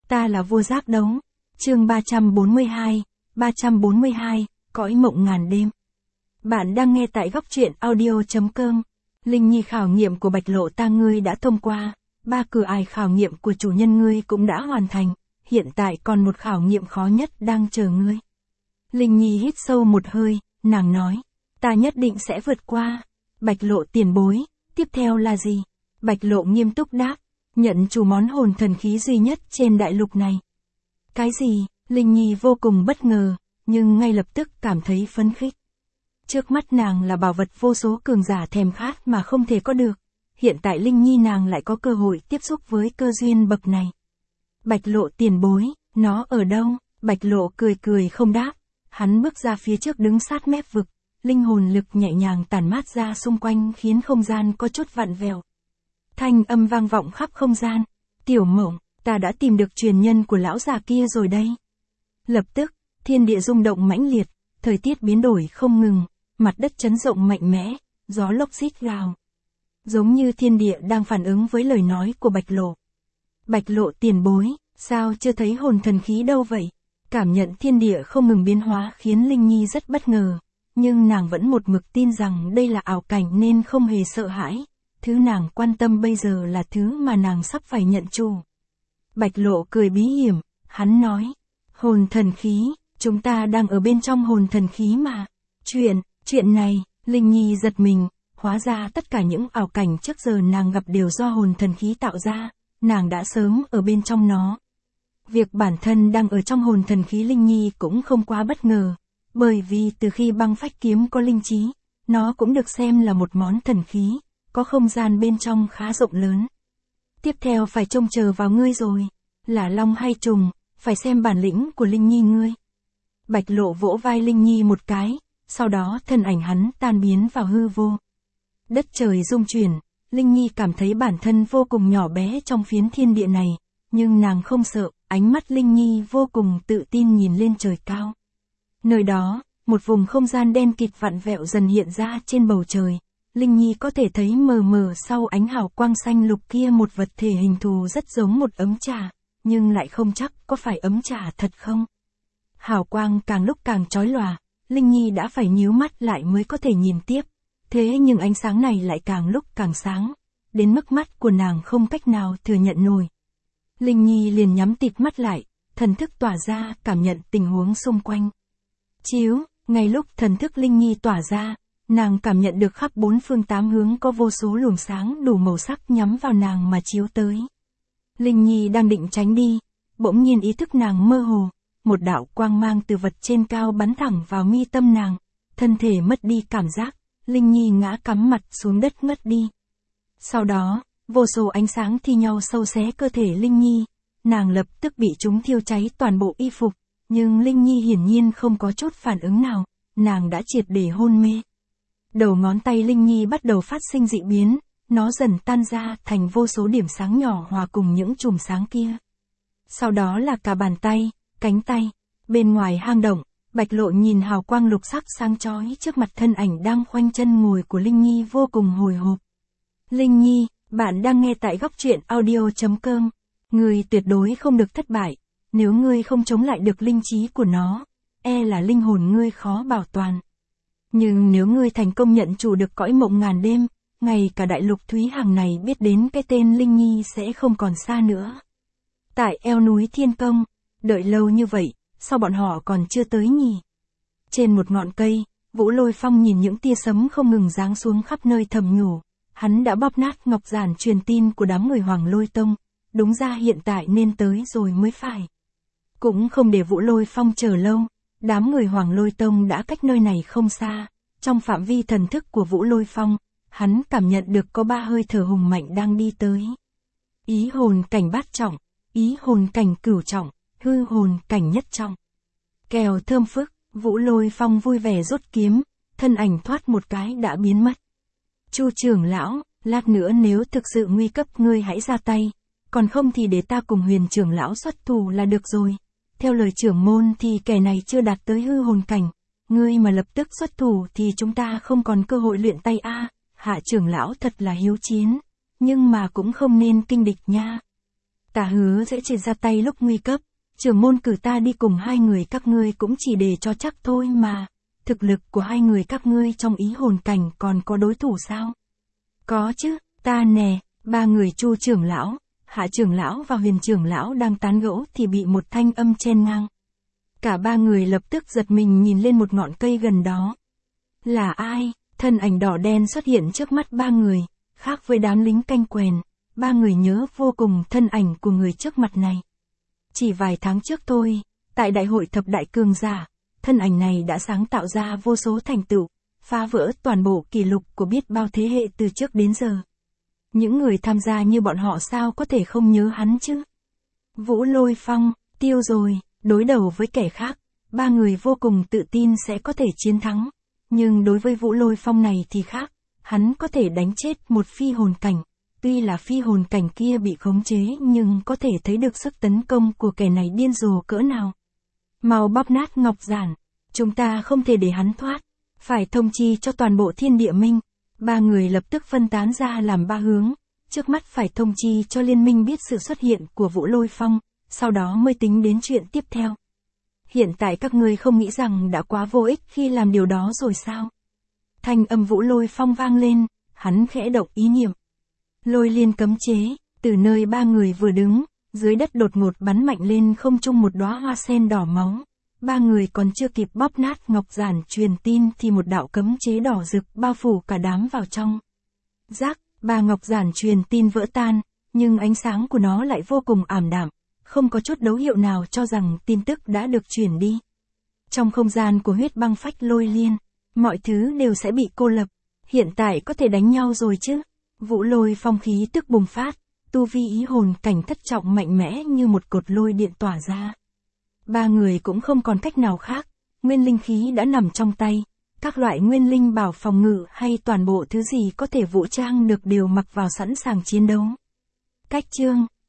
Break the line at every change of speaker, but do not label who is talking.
Ta là vua giác đấu. Chương 342, cõi mộng ngàn đêm. Bạn đang nghe tại góc truyện audio.com. Linh Nhi, khảo nghiệm của Bạch Lộ ta ngươi đã thông qua, 3 cửa ải khảo nghiệm của chủ nhân ngươi cũng đã hoàn thành, hiện tại còn một khảo nghiệm khó nhất đang chờ ngươi. Linh Nhi hít sâu một hơi, nàng nói, ta nhất định sẽ vượt qua. Bạch Lộ tiền bối, tiếp theo là gì? Bạch Lộ nghiêm túc đáp, nhận chủ món hồn thần khí duy nhất trên đại lục này. Cái gì? Linh Nhi vô cùng bất ngờ, nhưng ngay lập tức cảm thấy phấn khích. Trước mắt nàng là bảo vật vô số cường giả thèm khát mà không thể có được. Hiện tại Linh Nhi nàng lại có cơ hội tiếp xúc với cơ duyên bậc này. Bạch Lộ tiền bối, nó ở đâu? Bạch Lộ cười cười không đáp. Hắn bước ra phía trước đứng sát mép vực. Linh hồn lực nhẹ nhàng tản mát ra xung quanh khiến không gian có chút vặn vẹo. Thanh âm vang vọng khắp không gian. Tiểu Mộng, ta đã tìm được truyền nhân của lão già kia rồi đây. Lập tức, thiên địa rung động mãnh liệt, thời tiết biến đổi không ngừng, mặt đất chấn động mạnh mẽ, gió lốc rít gào. Giống như thiên địa đang phản ứng với lời nói của Bạch Lộ. Bạch Lộ tiền bối, sao chưa thấy hồn thần khí đâu vậy? Cảm nhận thiên địa không ngừng biến hóa khiến Linh Nhi rất bất ngờ, nhưng nàng vẫn một mực tin rằng đây là ảo cảnh nên không hề sợ hãi. Thứ nàng quan tâm bây giờ là thứ mà nàng sắp phải nhận chủ. Bạch Lộ cười bí hiểm, hắn nói, hồn thần khí, chúng ta đang ở bên trong hồn thần khí mà. Chuyện này, Linh Nhi giật mình, hóa ra tất cả những ảo cảnh trước giờ nàng gặp đều do hồn thần khí tạo ra, nàng đã sớm ở bên trong nó. Việc bản thân đang ở trong hồn thần khí Linh Nhi cũng không quá bất ngờ, bởi vì từ khi băng phách kiếm có linh trí, nó cũng được xem là một món thần khí, có không gian bên trong khá rộng lớn. Tiếp theo phải trông chờ vào ngươi rồi, là long hay trùng, phải xem bản lĩnh của Linh Nhi ngươi. Bạch Lộ vỗ vai Linh Nhi một cái, sau đó thân ảnh hắn tan biến vào hư vô. Đất trời rung chuyển, Linh Nhi cảm thấy bản thân vô cùng nhỏ bé trong phiến thiên địa này, nhưng nàng không sợ, ánh mắt Linh Nhi vô cùng tự tin nhìn lên trời cao. Nơi đó, một vùng không gian đen kịt vặn vẹo dần hiện ra trên bầu trời. Linh Nhi có thể thấy mờ mờ sau ánh hào quang xanh lục kia một vật thể hình thù rất giống một ấm trà, nhưng lại không chắc có phải ấm trà thật không. Hào quang càng lúc càng chói lòa, Linh Nhi đã phải nhíu mắt lại mới có thể nhìn tiếp. Thế nhưng ánh sáng này lại càng lúc càng sáng, đến mức mắt của nàng không cách nào thừa nhận nổi. Linh Nhi liền nhắm tịt mắt lại, thần thức tỏa ra cảm nhận tình huống xung quanh. Chiếu, ngay lúc thần thức Linh Nhi tỏa ra, nàng cảm nhận được khắp 4 phương 8 hướng có vô số luồng sáng đủ màu sắc nhắm vào nàng mà chiếu tới. Linh Nhi đang định tránh đi, bỗng nhiên ý thức nàng mơ hồ, một đạo quang mang từ vật trên cao bắn thẳng vào mi tâm nàng, thân thể mất đi cảm giác, Linh Nhi ngã cắm mặt xuống đất ngất đi. Sau đó, vô số ánh sáng thi nhau xâu xé cơ thể Linh Nhi, nàng lập tức bị chúng thiêu cháy toàn bộ y phục, nhưng Linh Nhi hiển nhiên không có chút phản ứng nào, nàng đã triệt để hôn mê. Đầu ngón tay Linh Nhi bắt đầu phát sinh dị biến, nó dần tan ra thành vô số điểm sáng nhỏ hòa cùng những chùm sáng kia. Sau đó là cả bàn tay, cánh tay. Bên ngoài hang động, Bạch Lộ nhìn hào quang lục sắc sáng chói trước mặt thân ảnh đang khoanh chân ngồi của Linh Nhi vô cùng hồi hộp. Linh Nhi, bạn đang nghe tại góc truyện audio.com. Ngươi tuyệt đối không được thất bại, nếu ngươi không chống lại được linh trí của nó, e là linh hồn ngươi khó bảo toàn. Nhưng nếu ngươi thành công nhận chủ được cõi mộng ngàn đêm, ngay cả đại lục Thúy Hằng này biết đến cái tên Linh Nhi sẽ không còn xa nữa. Tại eo núi Thiên Công, đợi lâu như vậy, sao bọn họ còn chưa tới nhỉ? Trên một ngọn cây, Vũ Lôi Phong nhìn những tia sấm không ngừng giáng xuống khắp nơi thầm nhủ, hắn đã bóp nát ngọc giản truyền tin của đám người Hoàng Lôi Tông, đúng ra hiện tại nên tới rồi mới phải. Cũng không để Vũ Lôi Phong chờ lâu, đám người Hoàng Lôi Tông đã cách nơi này không xa, trong phạm vi thần thức của Vũ Lôi Phong, hắn cảm nhận được có 3 hơi thở hùng mạnh đang đi tới. Ý hồn cảnh bát trọng, ý hồn cảnh cửu trọng, hư hồn cảnh nhất trọng. Kèo thơm phức, Vũ Lôi Phong vui vẻ rút kiếm, thân ảnh thoát một cái đã biến mất. Chu trưởng lão, lát nữa nếu thực sự nguy cấp ngươi hãy ra tay, còn không thì để ta cùng Huyền trưởng lão xuất thủ là được rồi. Theo lời trưởng môn thì kẻ này chưa đạt tới hư hồn cảnh, ngươi mà lập tức xuất thủ thì chúng ta không còn cơ hội luyện tay a. Hạ trưởng lão thật là hiếu chiến, nhưng mà cũng không nên kinh địch nha. Ta hứa sẽ chỉ ra tay lúc nguy cấp. Trưởng môn cử ta đi cùng hai người các ngươi cũng chỉ để cho chắc thôi mà. Thực lực của hai người các ngươi trong ý hồn cảnh còn có đối thủ sao? Có chứ, ta nè. Ba người Chu trưởng lão, Hạ trưởng lão và Huyền trưởng lão đang tán gẫu thì bị một thanh âm chen ngang. Cả ba người lập tức giật mình nhìn lên một ngọn cây gần đó. Là ai? Thân ảnh đỏ đen xuất hiện trước mắt ba người, khác với đám lính canh quèn, ba người nhớ vô cùng thân ảnh của người trước mặt này. Chỉ vài tháng trước thôi, tại đại hội thập đại cường giả, thân ảnh này đã sáng tạo ra vô số thành tựu, phá vỡ toàn bộ kỷ lục của biết bao thế hệ từ trước đến giờ. Những người tham gia như bọn họ sao có thể không nhớ hắn chứ? Vũ Lôi Phong, tiêu rồi, đối đầu với kẻ khác, ba người vô cùng tự tin sẽ có thể chiến thắng. Nhưng đối với Vũ Lôi Phong này thì khác, hắn có thể đánh chết một phi hồn cảnh. Tuy là phi hồn cảnh kia bị khống chế nhưng có thể thấy được sức tấn công của kẻ này điên rồ cỡ nào. Mau bóp nát ngọc giản, chúng ta không thể để hắn thoát, phải thông chi cho toàn bộ thiên địa minh. Ba người lập tức phân tán ra làm ba hướng, trước mắt phải thông chi cho liên minh biết sự xuất hiện của Vũ Lôi Phong, sau đó mới tính đến chuyện tiếp theo. Hiện tại các ngươi không nghĩ rằng đã quá vô ích khi làm điều đó rồi sao? Thanh âm Vũ Lôi Phong vang lên, hắn khẽ động ý niệm. Lôi liên cấm chế, từ nơi ba người vừa đứng, dưới đất đột ngột bắn mạnh lên không trung một đóa hoa sen đỏ máu. Ba người còn chưa kịp bóp nát ngọc giản truyền tin thì một đạo cấm chế đỏ rực bao phủ cả đám vào trong. Rắc, ba ngọc giản truyền tin vỡ tan, nhưng ánh sáng của nó lại vô cùng ảm đạm, không có chút dấu hiệu nào cho rằng tin tức đã được truyền đi. Trong không gian của huyết băng phách lôi liên, mọi thứ đều sẽ bị cô lập. Hiện tại có thể đánh nhau rồi chứ? Vũ Lôi Phong khí tức bùng phát, tu vi ý hồn cảnh thất trọng mạnh mẽ như một cột lôi điện tỏa ra. Ba người cũng không còn cách nào khác, nguyên linh khí đã nằm trong tay, các loại nguyên linh bảo phòng ngự hay toàn bộ thứ gì có thể vũ trang được đều mặc vào sẵn sàng chiến đấu. Cách chương